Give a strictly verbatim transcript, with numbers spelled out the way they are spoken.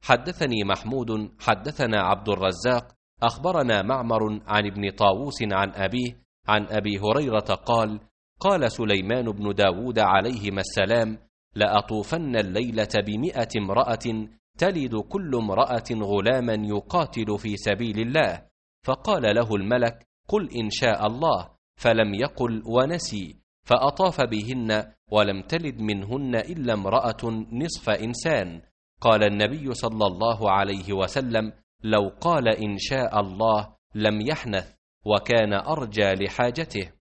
حدثني محمود حدثنا عبد الرزاق أخبرنا معمر عن ابن طاووس عن أبيه عن أبي هريرة قال: قال سليمان بن داود عليهما السلام: لأطوفن الليلة بمئة امرأة تلد كل امرأة غلاما يقاتل في سبيل الله. فقال له الملك: قل إن شاء الله، فلم يقل ونسي، فأطاف بهن ولم تلد منهن إلا امرأة نصف إنسان. قال النبي صلى الله عليه وسلم: لو قال إن شاء الله لم يحنث، وكان أرجى لحاجته.